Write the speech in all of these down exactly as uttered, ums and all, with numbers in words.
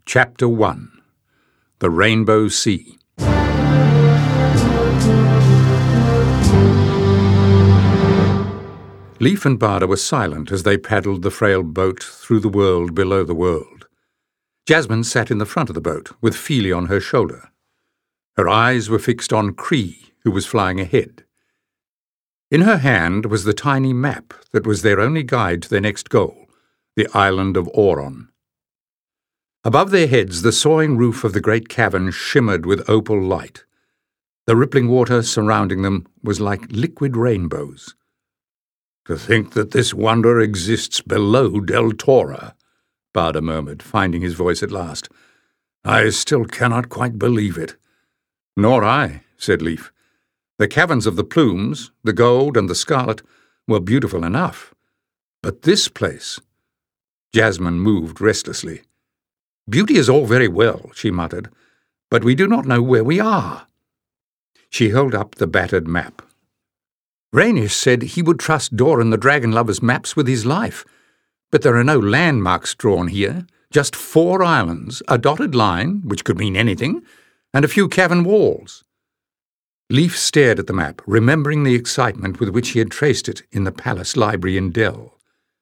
Chapter one. The Rainbow Sea. Leif and Bada were silent as they paddled the frail boat through the world below the world. Jasmine sat in the front of the boat, with Feely on her shoulder. Her eyes were fixed on Cree, who was flying ahead. In her hand was the tiny map that was their only guide to their next goal, the island of Auron. Above their heads, the soaring roof of the great cavern shimmered with opal light. The rippling water surrounding them was like liquid rainbows. "To think that this wonder exists below Deltora," Bada murmured, finding his voice at last. "I still cannot quite believe it." "Nor I," said Leif. "The caverns of the Plumes, the Gold and the Scarlet, were beautiful enough. But this place—" Jasmine moved restlessly. "Beauty is all very well," she muttered, "but we do not know where we are." She held up the battered map. "Rhaenys said he would trust Doran the Dragon Lover's maps with his life, but there are no landmarks drawn here, just four islands, a dotted line, which could mean anything, and a few cavern walls." Leif stared at the map, remembering the excitement with which he had traced it in the palace library in Dell.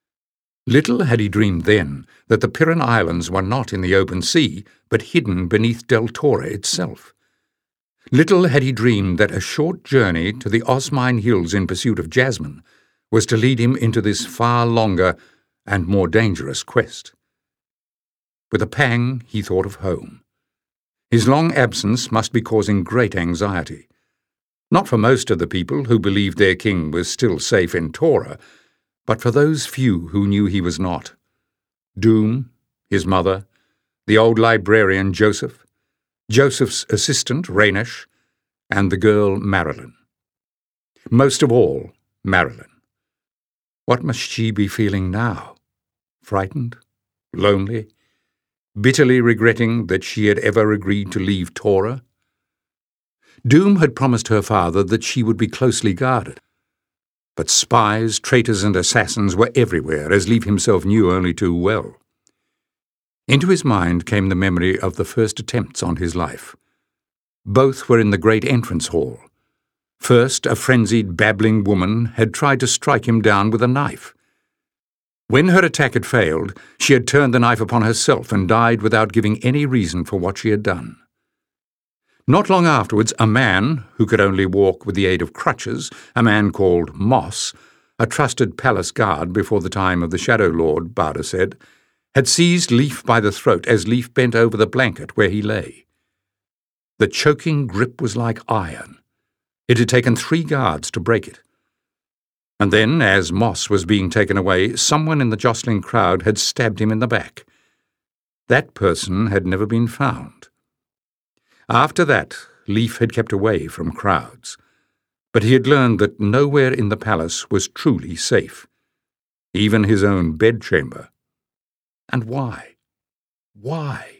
Little had he dreamed then that the Piran Islands were not in the open sea, but hidden beneath Deltora itself. Little had he dreamed that a short journey to the Osmine Hills in pursuit of Jasmine was to lead him into this far longer and more dangerous quest. With a pang he thought of home. His long absence must be causing great anxiety. Not for most of the people who believed their king was still safe in Tora, but for those few who knew he was not. Doom, his mother, the old librarian Joseph, Joseph's assistant Rhaenys, and the girl Marilyn. Most of all, Marilyn. What must she be feeling now? Frightened? Lonely? Bitterly regretting that she had ever agreed to leave Tora? Doom had promised her father that she would be closely guarded. But spies, traitors and assassins were everywhere, as Leif himself knew only too well. Into his mind came the memory of the first attempts on his life. Both were in the great entrance hall. First, a frenzied, babbling woman had tried to strike him down with a knife. When her attack had failed, she had turned the knife upon herself and died without giving any reason for what she had done. Not long afterwards, a man, who could only walk with the aid of crutches, a man called Moss, a trusted palace guard before the time of the Shadow Lord, Bada said, had seized Leif by the throat as Leif bent over the blanket where he lay. The choking grip was like iron. It had taken three guards to break it. And then, as Moss was being taken away, someone in the jostling crowd had stabbed him in the back. That person had never been found. After that, Leif had kept away from crowds, but he had learned that nowhere in the palace was truly safe, even his own bedchamber. And why? Why?